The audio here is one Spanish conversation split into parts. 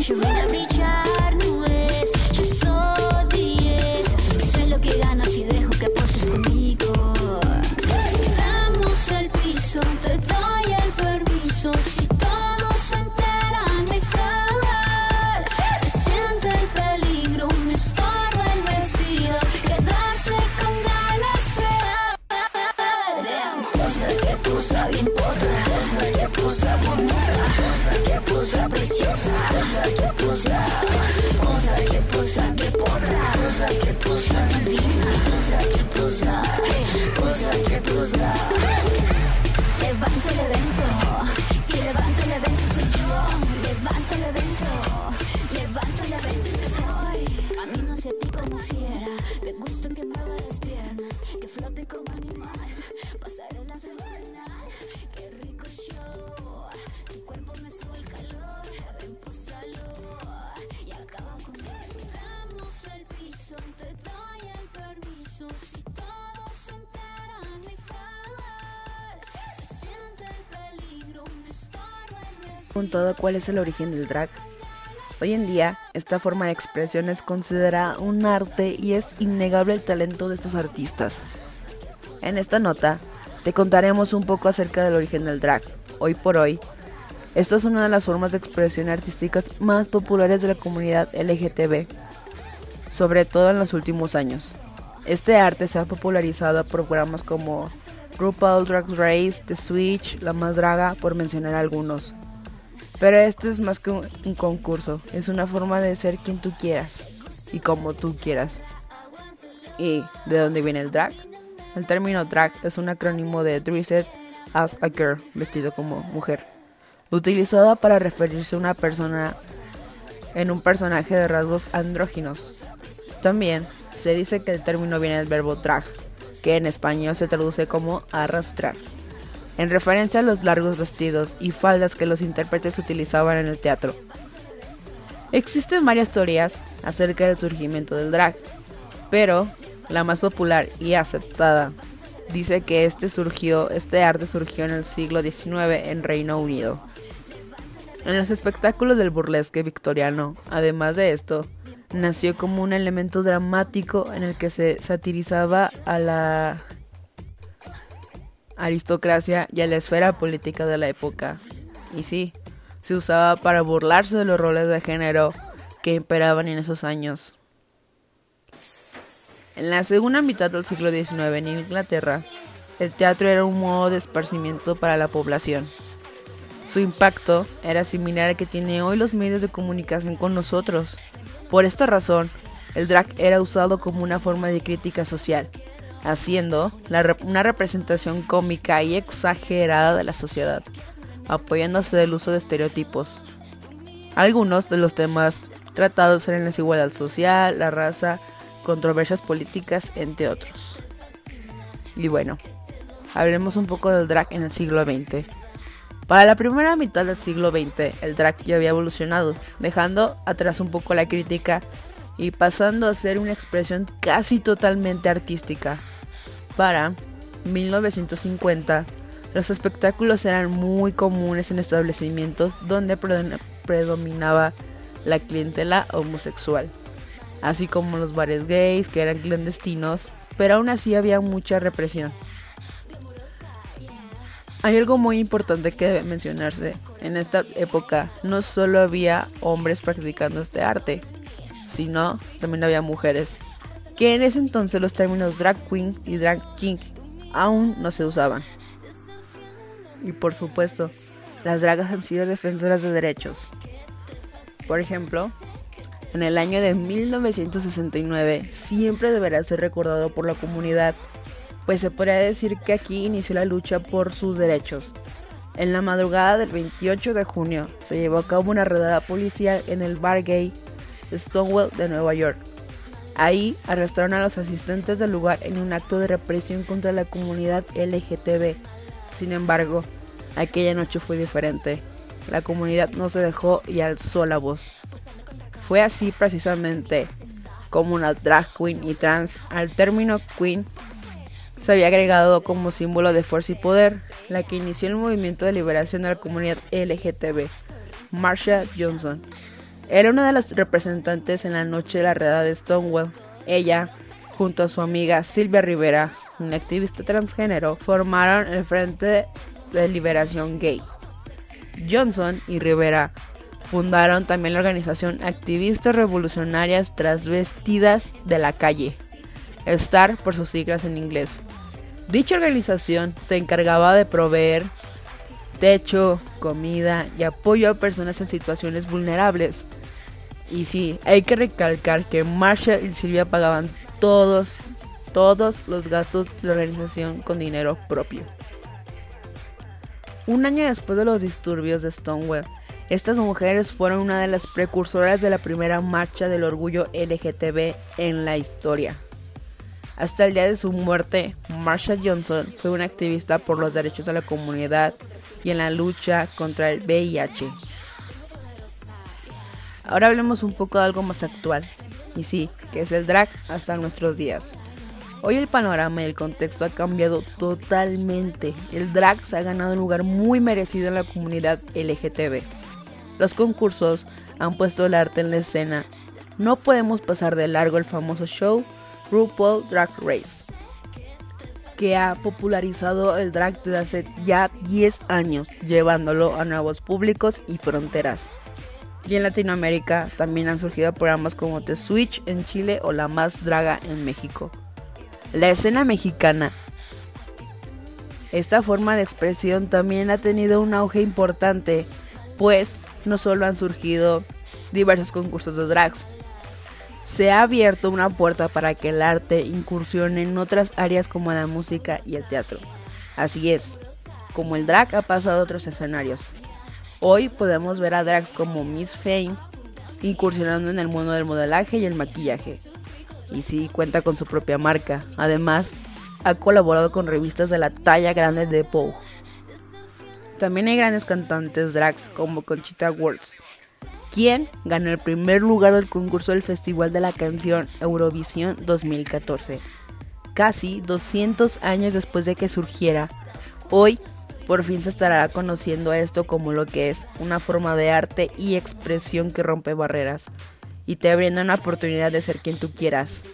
yo vine a brillar, no es. Yo soy 10, sé lo que gano si dejo que poses conmigo. Estamos al piso, te doy el permiso. Si todos se enteran, dejar. Se siente el peligro, un estorbo el vestido. Quedarse con ganas de cosa que pusa bien potra, cosa que pusa bonita, cosa que pusa preciosa, cosa que pusa que potra, cosa que pusa divina, cosa que pusa. Levanto el evento, quien levanta el evento soy yo. Levanto el evento hoy. Camino hacia ti como fiera, me gusta que mueva las piernas, que flote como animal, pasaré la fenomenal. Qué rico show, tu cuerpo me sube el calor, ven pósalo y acaba con eso. Damos el piso, te doy el permiso, si todos se enteran de jalar, se siente el peligro, me estorba el vestido. Preguntado cuál es el origen del drag. Hoy en día, esta forma de expresión es considerada un arte y es innegable el talento de estos artistas. En esta nota, te contaremos un poco acerca del origen del drag. Hoy por hoy, esta es una de las formas de expresión artísticas más populares de la comunidad LGTB, sobre todo en los últimos años. Este arte se ha popularizado a programas como RuPaul Drag Race, The Switch, La Más Draga, por mencionar algunos. Pero esto es más que un concurso, es una forma de ser quien tú quieras y como tú quieras. ¿Y de dónde viene el drag? El término drag es un acrónimo de Dressed as a Girl, vestido como mujer, utilizada para referirse a una persona en un personaje de rasgos andróginos. También se dice que el término viene del verbo drag, que en español se traduce como arrastrar, en referencia a los largos vestidos y faldas que los intérpretes utilizaban en el teatro. Existen varias teorías acerca del surgimiento del drag, pero la más popular y aceptada dice que este arte surgió en el siglo XIX en Reino Unido, en los espectáculos del burlesque victoriano. Además de esto, nació como un elemento dramático en el que se satirizaba a la aristocracia y a la esfera política de la época. Y sí, se usaba para burlarse de los roles de género que imperaban en esos años. En la segunda mitad del siglo XIX en Inglaterra, el teatro era un modo de esparcimiento para la población. Su impacto era similar al que tiene hoy los medios de comunicación con nosotros. Por esta razón, el drag era usado como una forma de crítica social, haciendo una representación cómica y exagerada de la sociedad, apoyándose del uso de estereotipos. Algunos de los temas tratados eran la desigualdad social, la raza, controversias políticas, entre otros. Y bueno, hablemos un poco del drag en el siglo XX. Para la primera mitad del siglo XX, el drag ya había evolucionado, dejando atrás un poco la crítica y pasando a ser una expresión casi totalmente artística. Para 1950, los espectáculos eran muy comunes en establecimientos donde predominaba la clientela homosexual, así como los bares gays, que eran clandestinos, pero aún así había mucha represión. Hay algo muy importante que debe mencionarse. En esta época no solo había hombres practicando este arte, sino también había mujeres, que en ese entonces los términos drag queen y drag king aún no se usaban. Y por supuesto, las dragas han sido defensoras de derechos. Por ejemplo, en el año de 1969 siempre deberá ser recordado por la comunidad, pues se podría decir que aquí inició la lucha por sus derechos. En la madrugada del 28 de junio se llevó a cabo una redada policial en el bar gay Stonewall de Nueva York. Ahí arrestaron a los asistentes del lugar en un acto de represión contra la comunidad LGTB. Sin embargo, aquella noche fue diferente. La comunidad no se dejó y alzó la voz. Fue así precisamente como una drag queen y trans. Al término queen se había agregado como símbolo de fuerza y poder, la que inició el movimiento de liberación de la comunidad LGTB, Marsha Johnson. Era una de las representantes en la noche de la redada de Stonewall. Ella, junto a su amiga Sylvia Rivera, una activista transgénero, formaron el Frente de Liberación Gay. Johnson y Rivera fundaron también la organización Activistas Revolucionarias Transvestidas de la Calle, STAR por sus siglas en inglés. Dicha organización se encargaba de proveer techo, comida y apoyo a personas en situaciones vulnerables. Y sí, hay que recalcar que Marshall y Sylvia pagaban todos los gastos de la organización con dinero propio. Un año después de los disturbios de Stonewall, estas mujeres fueron una de las precursoras de la primera marcha del orgullo LGTB en la historia. Hasta el día de su muerte, Marsha Johnson fue una activista por los derechos de la comunidad y en la lucha contra el VIH. Ahora hablemos un poco de algo más actual, y sí, que es el drag hasta nuestros días. Hoy el panorama y el contexto ha cambiado totalmente. El drag se ha ganado un lugar muy merecido en la comunidad LGTB. Los concursos han puesto el arte en la escena. No podemos pasar de largo el famoso show RuPaul Drag Race, que ha popularizado el drag desde hace ya 10 años, llevándolo a nuevos públicos y fronteras. Y en Latinoamérica también han surgido programas como The Switch en Chile o La Más Draga en México. La escena mexicana. Esta forma de expresión también ha tenido un auge importante, pues no solo han surgido diversos concursos de drags, se ha abierto una puerta para que el arte incursione en otras áreas como la música y el teatro. Así es, como el drag ha pasado a otros escenarios. Hoy podemos ver a drags como Miss Fame incursionando en el mundo del modelaje y el maquillaje. Y sí, cuenta con su propia marca. Además, ha colaborado con revistas de la talla grande de Vogue. También hay grandes cantantes drags como Conchita Wurst, quien ganó el primer lugar del concurso del Festival de la Canción Eurovisión 2014. Casi 200 años después de que surgiera, hoy por fin se estará conociendo a esto como lo que es una forma de arte y expresión que rompe barreras y te brinda una oportunidad de ser quien tú quieras.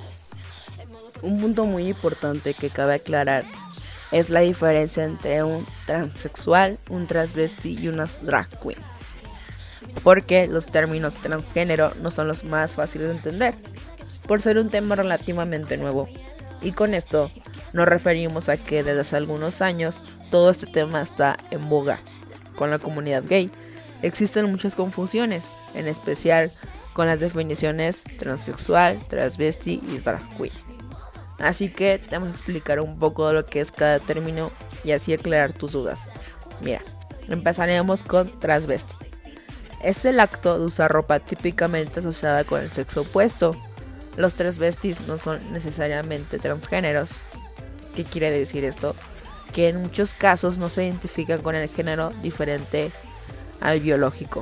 Un punto muy importante que cabe aclarar es la diferencia entre un transexual, un transvesti y una drag queen, porque los términos transgénero no son los más fáciles de entender, por ser un tema relativamente nuevo. Y con esto nos referimos a que desde hace algunos años todo este tema está en boga. Con la comunidad gay existen muchas confusiones, en especial con las definiciones transexual, transvesti y drag queen. Así que te vamos a explicar un poco de lo que es cada término y así aclarar tus dudas. Mira, empezaremos con transvesti. Es el acto de usar ropa típicamente asociada con el sexo opuesto. Los transvestis no son necesariamente transgéneros. ¿Qué quiere decir esto? Que en muchos casos no se identifican con el género diferente al biológico.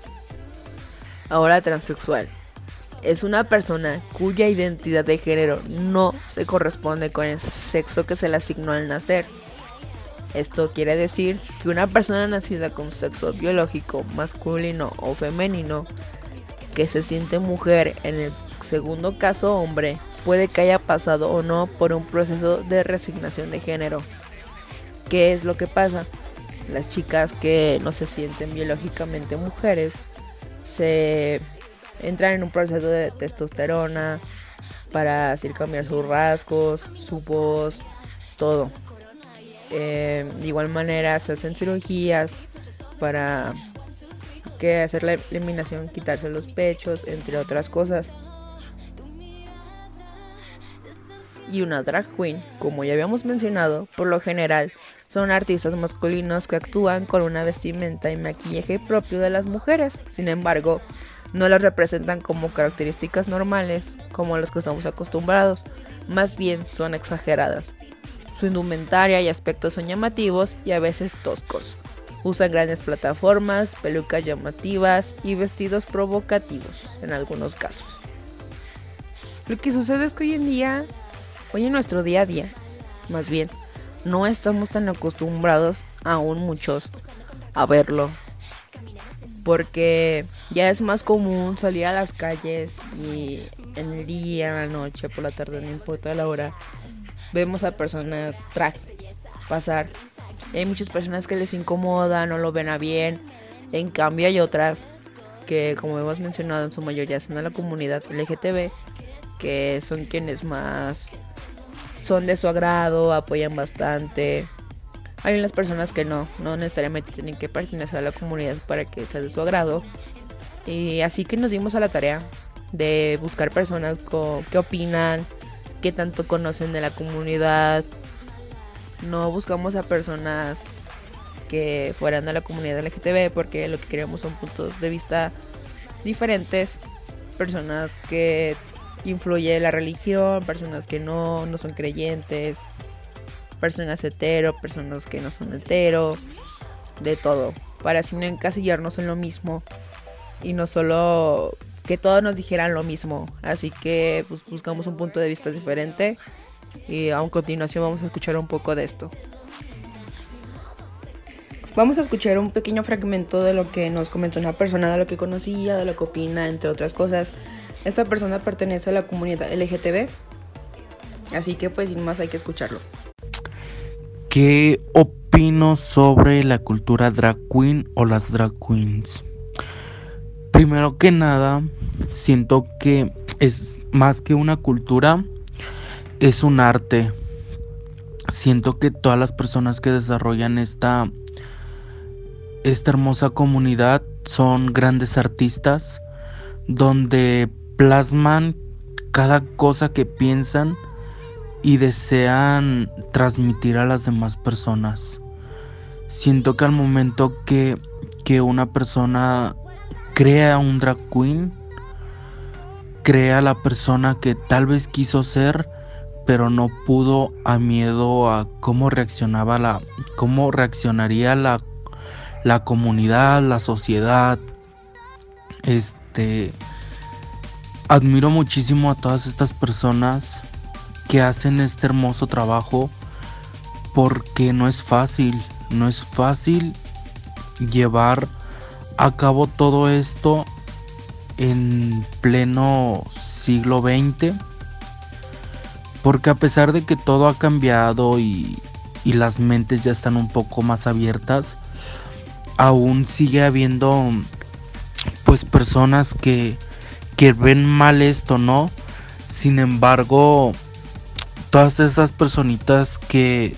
Ahora, transexual. Es una persona cuya identidad de género no se corresponde con el sexo que se le asignó al nacer. Esto quiere decir que una persona nacida con sexo biológico masculino o femenino, que se siente mujer en el segundo caso hombre, puede que haya pasado o no por un proceso de resignación de género. ¿Qué es lo que pasa? Las chicas que no se sienten biológicamente mujeres se entran en un proceso de testosterona para así cambiar sus rasgos, su voz, todo. De igual manera se hacen cirugías para hacer la eliminación, quitarse los pechos, entre otras cosas. Y una drag queen, como ya habíamos mencionado, por lo general son artistas masculinos que actúan con una vestimenta y maquillaje propio de las mujeres. Sin embargo, no las representan como características normales como las que estamos acostumbrados, más bien son exageradas. Su indumentaria y aspectos son llamativos y a veces toscos. Usan grandes plataformas, pelucas llamativas y vestidos provocativos en algunos casos. Lo que sucede es que hoy en nuestro día a día, más bien, no estamos tan acostumbrados, aún muchos, a verlo. porque ya es más común salir a las calles y en el día, en la noche, por la tarde, no importa la hora, vemos a personas drag pasar. Hay muchas personas que les incomoda, no lo ven a bien. En cambio hay otras que, como hemos mencionado, en su mayoría son de la comunidad LGTB, que son quienes más son de su agrado, apoyan bastante. Hay unas personas que no necesariamente tienen que pertenecer a la comunidad para que sea de su agrado. Y así que nos dimos a la tarea de buscar personas que opinan, que tanto conocen de la comunidad. No buscamos a personas que fueran de la comunidad LGTB porque lo que queremos son puntos de vista diferentes. Personas que influye la religión, personas que no son creyentes, personas hetero, personas que no son hetero, de todo, para así no encasillarnos en lo mismo y no solo que todos nos dijeran lo mismo. Así que pues buscamos un punto de vista diferente y a continuación vamos a escuchar un poco de esto. Vamos a escuchar un pequeño fragmento de lo que nos comentó una persona, de lo que conocía, de lo que opina, entre otras cosas. Esta persona pertenece a la comunidad LGTB, así que pues sin más hay que escucharlo. ¿Qué opino sobre la cultura drag queen o las drag queens? Primero que nada, siento que es más que una cultura, es un arte. Siento que todas las personas que desarrollan esta hermosa comunidad son grandes artistas, donde plasman cada cosa que piensan y desean transmitir a las demás personas. Siento que al momento que una persona crea un drag queen, crea la persona que tal vez quiso ser, pero no pudo a miedo a cómo reaccionaría la comunidad, la sociedad. Admiro muchísimo a todas estas personas que hacen este hermoso trabajo, porque no es fácil llevar a cabo todo esto en pleno siglo XX, porque a pesar de que todo ha cambiado y las mentes ya están un poco más abiertas, aún sigue habiendo pues personas que ven mal esto, ¿no? Sin embargo, todas estas personitas que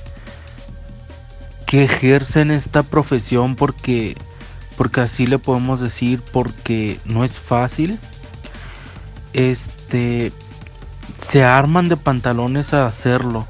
ejercen esta profesión, porque así le podemos decir, porque no es fácil, se arman de pantalones a hacerlo.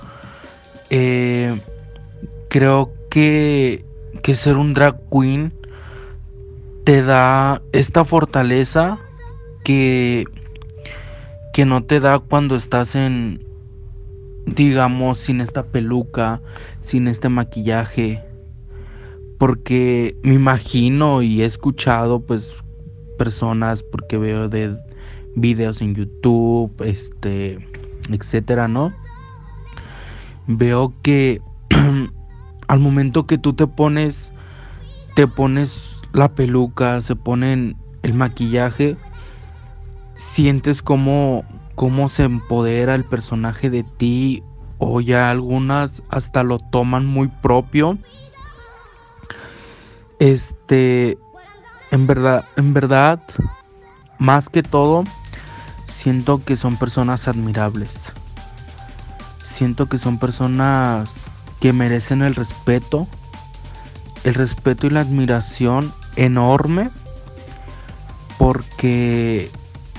Creo que ser un drag queen te da esta fortaleza que no te da cuando estás digamos, sin esta peluca, sin este maquillaje. Porque me imagino y he escuchado pues personas, porque veo de videos en YouTube, etcétera, ¿no? Veo que al momento que tú te pones la peluca, se ponen el maquillaje, sientes cómo se empodera el personaje de ti, o ya algunas hasta lo toman muy propio. En verdad, más que todo, siento que son personas admirables. Siento que son personas que merecen el respeto y la admiración enorme, porque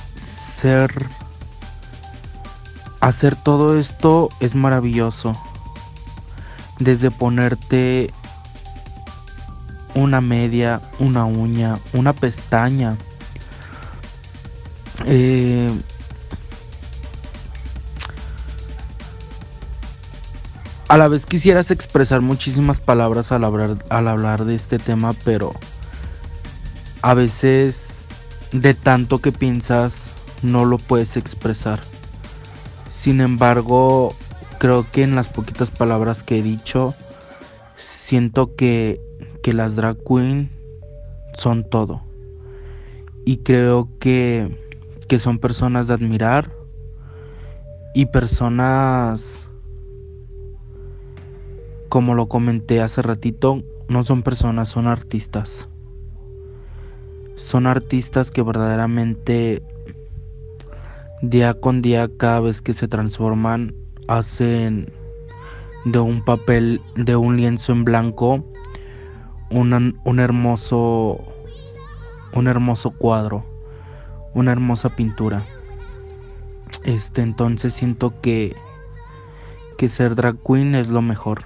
hacer todo esto es maravilloso. Desde ponerte una media, una uña, una pestaña, a la vez quisieras expresar muchísimas palabras al hablar de este tema, pero a veces de tanto que piensas no lo puedes expresar. Sin embargo, creo que en las poquitas palabras que he dicho, siento que las drag queen son todo. Y creo que son personas de admirar y personas, como lo comenté hace ratito, no son personas, son artistas. Son artistas que verdaderamente día con día, cada vez que se transforman, hacen de un papel, de un lienzo en blanco, un hermoso cuadro, una hermosa pintura. Entonces siento que ser drag queen es lo mejor.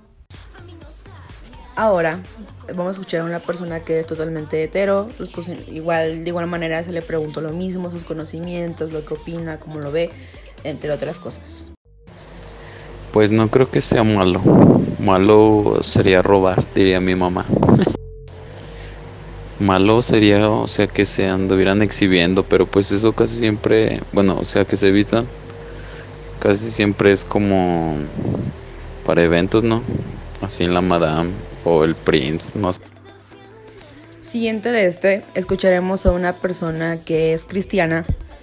Ahora vamos a escuchar a una persona que es totalmente hetero. De igual manera se le preguntó lo mismo, sus conocimientos, lo que opina, cómo lo ve, entre otras cosas. Pues no creo que sea malo. Malo sería robar, diría mi mamá. Malo sería, o sea, que se anduvieran exhibiendo, pero pues eso casi siempre, bueno, o sea, que se vistan, casi siempre es como para eventos, ¿no? Así en la Madame o el Prince, no sé. Siguiente de escucharemos a una persona que es cristiana,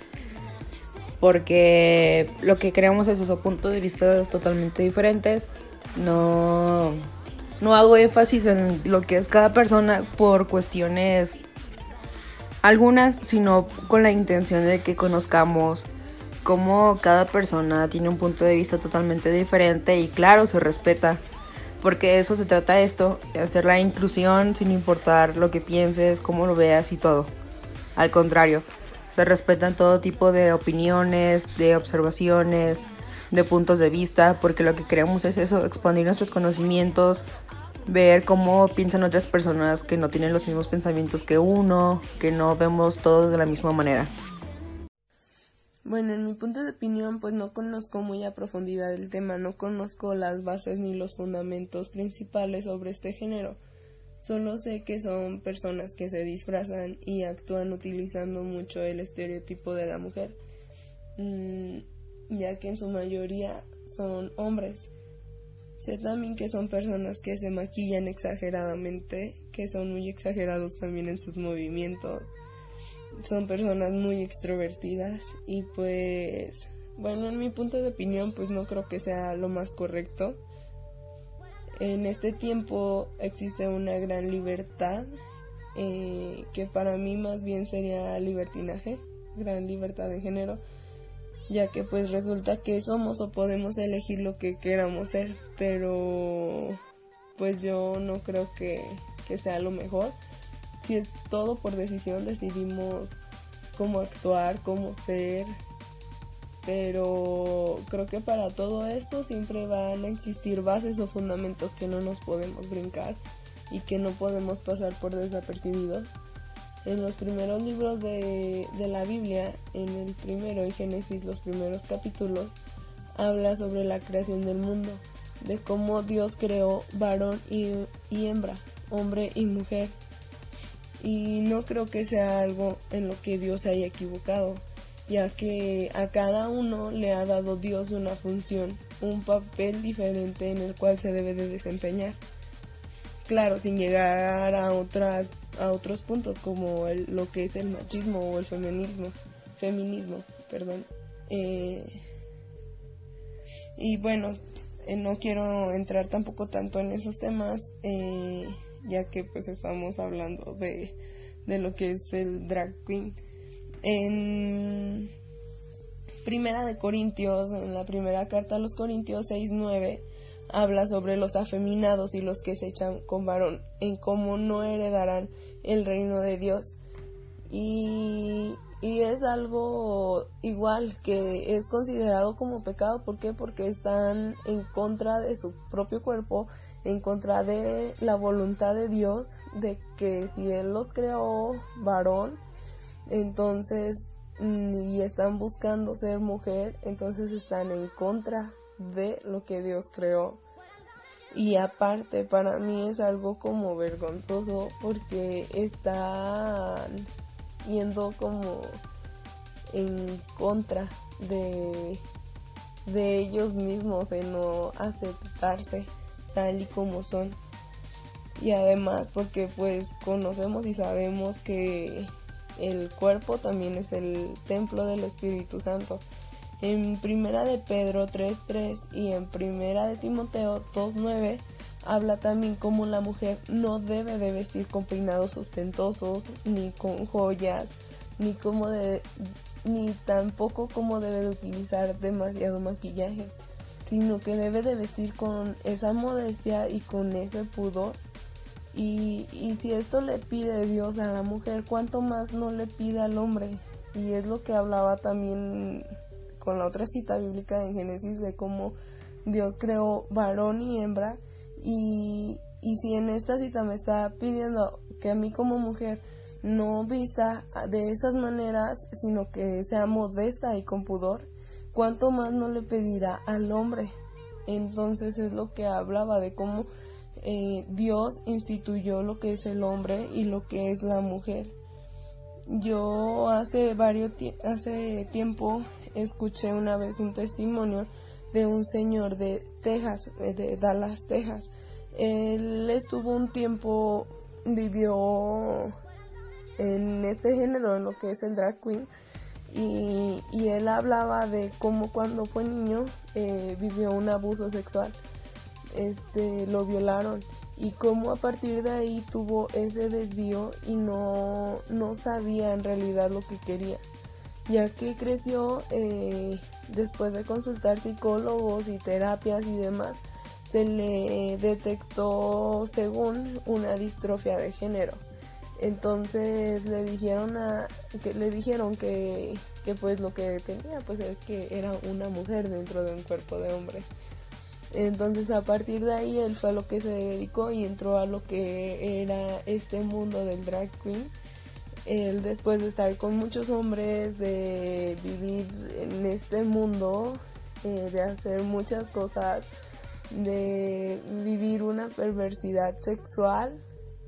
porque lo que creemos es esos puntos de vista totalmente diferentes. No hago énfasis en lo que es cada persona por cuestiones algunas, sino con la intención de que conozcamos cómo cada persona tiene un punto de vista totalmente diferente y claro, se respeta. Porque de eso se trata esto, de hacer la inclusión sin importar lo que pienses, cómo lo veas y todo. Al contrario, se respetan todo tipo de opiniones, de observaciones, de puntos de vista, porque lo que queremos es eso, expandir nuestros conocimientos, ver cómo piensan otras personas que no tienen los mismos pensamientos que uno, que no vemos todo de la misma manera. Bueno, en mi punto de opinión, pues no conozco muy a profundidad el tema, no conozco las bases ni los fundamentos principales sobre este género. Solo sé que son personas que se disfrazan y actúan utilizando mucho el estereotipo de la mujer, ya que en su mayoría son hombres. Sé también que son personas que se maquillan exageradamente, que son muy exagerados también en sus movimientos. Son personas muy extrovertidas y pues, bueno, en mi punto de opinión, pues no creo que sea lo más correcto. En este tiempo existe una gran libertad, que para mí más bien sería libertinaje, gran libertad de género, ya que pues resulta que somos o podemos elegir lo que queramos ser, pero pues yo no creo que sea lo mejor. Si es todo por decisión, decidimos cómo actuar, cómo ser, pero creo que para todo esto siempre van a existir bases o fundamentos que no nos podemos brincar y que no podemos pasar por desapercibidos. En los primeros libros de la Biblia, en el primero, en Génesis, los primeros capítulos, habla sobre la creación del mundo, de cómo Dios creó varón y hembra, hombre y mujer. Y no creo que sea algo en lo que Dios se haya equivocado, ya que a cada uno le ha dado Dios una función, un papel diferente en el cual se debe de desempeñar. Claro, sin llegar a otros puntos como lo que es el machismo o el feminismo. Y bueno, no quiero entrar tampoco tanto en esos temas, ya que pues estamos hablando de lo que es el drag queen. En Primera de Corintios, en la primera carta a los Corintios 6:9, habla sobre los afeminados y los que se echan con varón, en cómo no heredarán el reino de Dios. Y es algo igual que es considerado como pecado. ¿Por qué? Porque están en contra de su propio cuerpo, en contra de la voluntad de Dios, de que si Él los creó varón, entonces, y están buscando ser mujer, entonces están en contra de lo que Dios creó. Y aparte, para mí es algo como vergonzoso, porque están yendo como en contra de ellos mismos, en no aceptarse tal y como son. Y además porque pues conocemos y sabemos que el cuerpo también es el templo del Espíritu Santo. En Primera de Pedro 3:3 y en Primera de Timoteo 2:9 habla también cómo la mujer no debe de vestir con peinados ostentosos, ni con joyas, ni tampoco como debe de utilizar demasiado maquillaje, sino que debe de vestir con esa modestia y con ese pudor. Y si esto le pide Dios a la mujer, ¿cuánto más no le pide al hombre? Y es lo que hablaba también con la otra cita bíblica en Génesis de cómo Dios creó varón y hembra. Y si en esta cita me está pidiendo que a mí como mujer no vista de esas maneras, sino que sea modesta y con pudor, ¿cuánto más no le pedirá al hombre? Entonces es lo que hablaba de cómo Dios instituyó lo que es el hombre y lo que es la mujer. Yo hace tiempo escuché una vez un testimonio de un señor de Texas, de Dallas, Texas. Él estuvo un tiempo, vivió en este género, en lo que es el drag queen, y él hablaba de cómo cuando fue niño vivió un abuso sexual. Lo violaron y cómo a partir de ahí tuvo ese desvío y no sabía en realidad lo que quería, ya que creció después de consultar psicólogos y terapias y demás, se le detectó según una distrofia de género. Entonces le dijeron que pues lo que tenía pues es que era una mujer dentro de un cuerpo de hombre. Entonces a partir de ahí él fue a lo que se dedicó y entró a lo que era este mundo del drag queen. Él, después de estar con muchos hombres, de vivir en este mundo, de hacer muchas cosas, de vivir una perversidad sexual,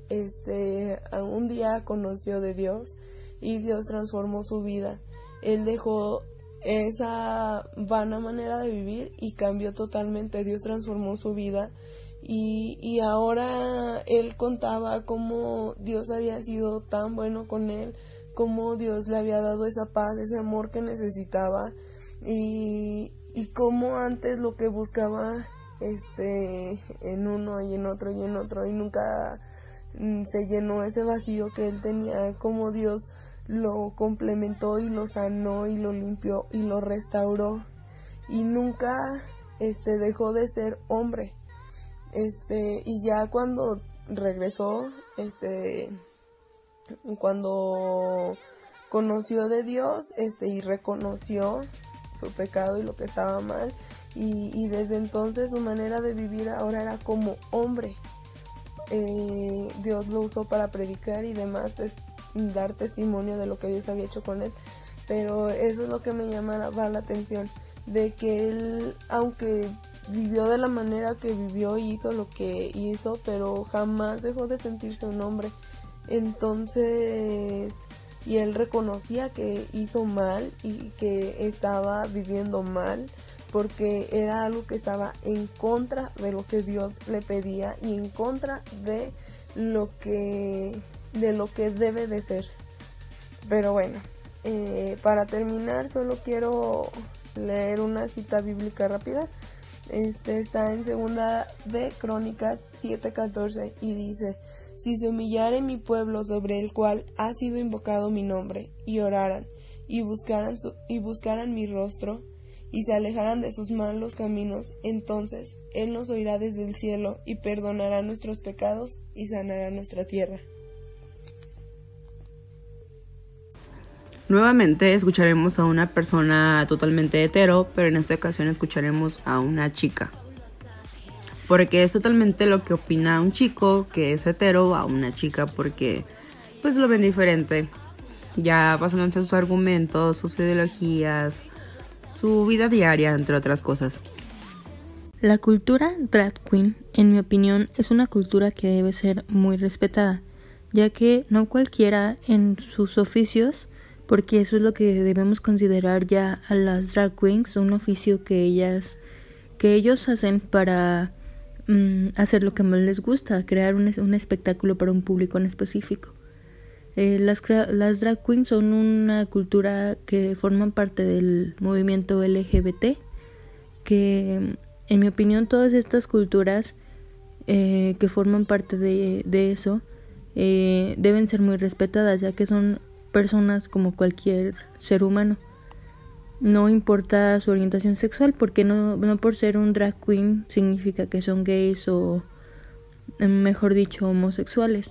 un día conoció de Dios y Dios transformó su vida. Él dejó esa vana manera de vivir y cambió totalmente. Dios transformó su vida y ahora él contaba cómo Dios había sido tan bueno con él, cómo Dios le había dado esa paz, ese amor que necesitaba, y cómo antes lo que buscaba en uno y en otro y en otro y nunca se llenó ese vacío que él tenía, cómo Dios lo complementó y lo sanó y lo limpió y lo restauró y nunca dejó de ser hombre. Y ya cuando regresó, cuando conoció de Dios, y reconoció su pecado y lo que estaba mal, y desde entonces su manera de vivir ahora era como hombre. Dios lo usó para predicar y demás, dar testimonio de lo que Dios había hecho con él, pero eso es lo que me llamaba la atención, de que él, aunque vivió de la manera que vivió y hizo lo que hizo, pero jamás dejó de sentirse un hombre. Entonces, y él reconocía que hizo mal y que estaba viviendo mal, porque era algo que estaba en contra de lo que Dios le pedía y en contra de lo que debe de ser. Pero bueno, para terminar solo quiero leer una cita bíblica rápida. Está en Segunda de Crónicas 7:14 y dice: si se humillare mi pueblo sobre el cual ha sido invocado mi nombre, y oraran y buscaran mi rostro, y se alejaran de sus malos caminos, entonces Él nos oirá desde el cielo y perdonará nuestros pecados y sanará nuestra tierra. Nuevamente escucharemos a una persona totalmente hetero, pero en esta ocasión escucharemos a una chica. Porque es totalmente lo que opina un chico que es hetero a una chica, porque pues lo ven diferente. Ya basándose en sus argumentos, sus ideologías, su vida diaria, entre otras cosas. La cultura drag queen, en mi opinión, es una cultura que debe ser muy respetada, ya que no cualquiera en sus oficios, porque eso es lo que debemos considerar ya a las drag queens, un oficio que ellos hacen para hacer lo que más les gusta, crear un espectáculo para un público en específico. Las drag queens son una cultura que forman parte del movimiento LGBT, que en mi opinión todas estas culturas que forman parte de eso deben ser muy respetadas, ya que son personas como cualquier ser humano. No importa su orientación sexual, porque no por ser un drag queen significa que son gays o, mejor dicho, homosexuales.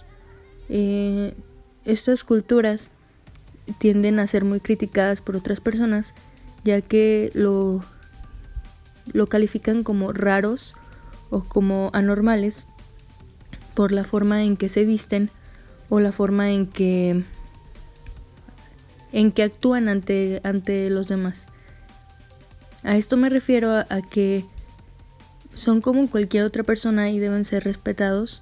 Estas culturas tienden a ser muy criticadas por otras personas, ya que lo califican como raros o como anormales por la forma en que se visten o la forma en que actúan ante los demás. A esto me refiero a que son como cualquier otra persona y deben ser respetados.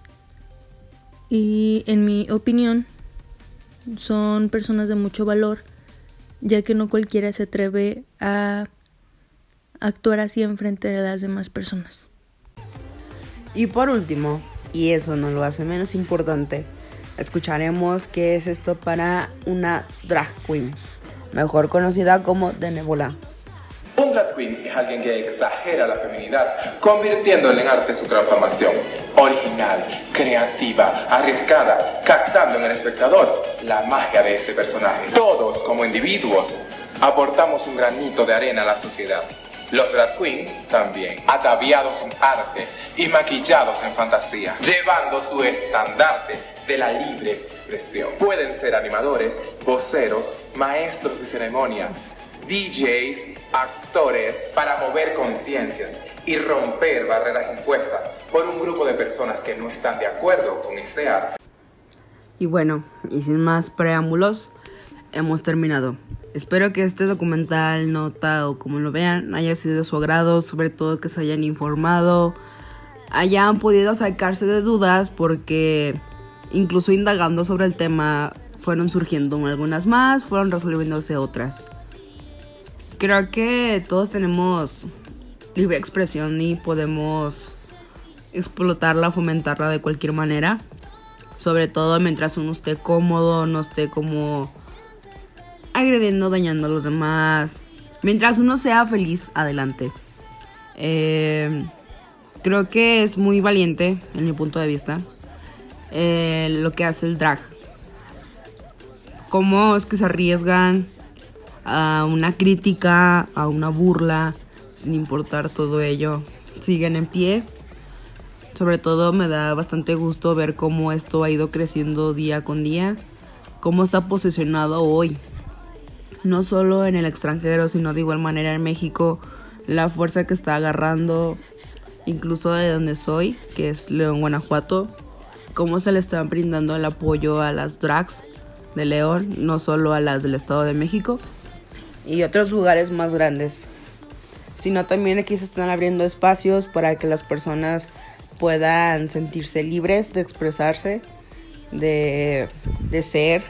Y en mi opinión son personas de mucho valor, ya que no cualquiera se atreve a actuar así en frente de las demás personas. Y por último, y eso no lo hace menos importante, escucharemos qué es esto para una drag queen, mejor conocida como Denébola. Un drag queen es alguien que exagera la feminidad, convirtiéndola en arte su transformación. Original, creativa, arriesgada, captando en el espectador la magia de ese personaje. Todos, como individuos, aportamos un granito de arena a la sociedad. Los drag queens también, ataviados en arte y maquillados en fantasía, llevando su estandarte de la libre expresión. Pueden ser animadores, voceros, maestros de ceremonia, DJs, actores, para mover conciencias y romper barreras impuestas por un grupo de personas que no están de acuerdo con este arte. Y bueno, y sin más preámbulos, hemos terminado. Espero que este documental, nota o como lo vean, haya sido de su agrado, sobre todo que se hayan informado, hayan podido sacarse de dudas, porque incluso indagando sobre el tema fueron surgiendo algunas más, fueron resolviéndose otras. Creo que todos tenemos libre expresión y podemos explotarla, fomentarla de cualquier manera, sobre todo mientras uno esté cómodo, no esté como agrediendo, dañando a los demás. Mientras uno sea feliz, adelante. Creo que es muy valiente, en mi punto de vista, lo que hace el drag. Cómo es que se arriesgan a una crítica, a una burla, sin importar todo ello. Siguen en pie. Sobre todo me da bastante gusto ver cómo esto ha ido creciendo día con día, cómo está posicionado hoy, no solo en el extranjero, sino de igual manera en México, la fuerza que está agarrando, incluso de donde soy, que es León, Guanajuato, cómo se le está brindando el apoyo a las drags de León, no solo a las del Estado de México y otros lugares más grandes, sino también aquí se están abriendo espacios para que las personas puedan sentirse libres de expresarse, de ser,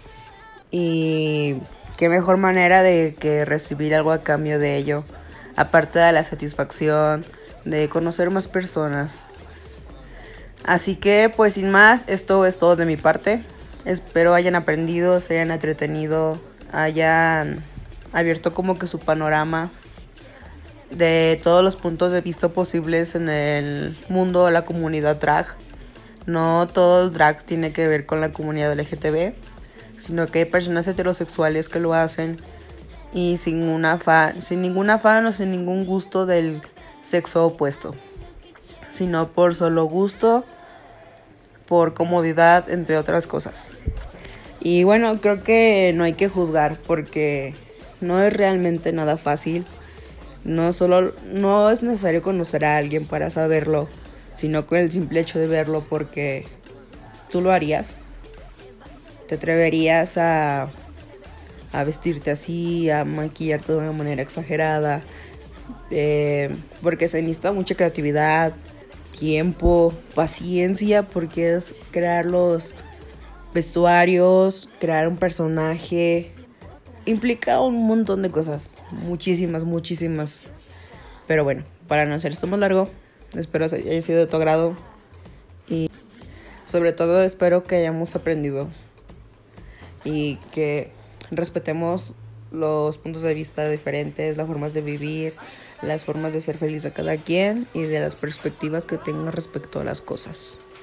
y qué mejor manera de que recibir algo a cambio de ello, aparte de la satisfacción de conocer más personas. Así que pues sin más, esto es todo de mi parte. Espero hayan aprendido, se hayan entretenido, hayan abierto como que su panorama de todos los puntos de vista posibles en el mundo de la comunidad drag. No todo el drag tiene que ver con la comunidad LGTB, sino que hay personas heterosexuales que lo hacen y sin ningún afán o sin ningún gusto del sexo opuesto, sino por solo gusto, por comodidad, entre otras cosas. Y bueno, creo que no hay que juzgar, porque no es realmente nada fácil. No es necesario conocer a alguien para saberlo, sino con el simple hecho de verlo, porque tú lo harías. Te atreverías a vestirte así, a maquillarte de una manera exagerada, porque se necesita mucha creatividad, tiempo, paciencia, porque es crear los vestuarios, crear un personaje, implica un montón de cosas, muchísimas. Pero bueno, para no hacer esto más largo, Espero haya sido de tu agrado y sobre todo espero que hayamos aprendido y que respetemos los puntos de vista diferentes, las formas de vivir, las formas de ser feliz a cada quien y de las perspectivas que tengan respecto a las cosas.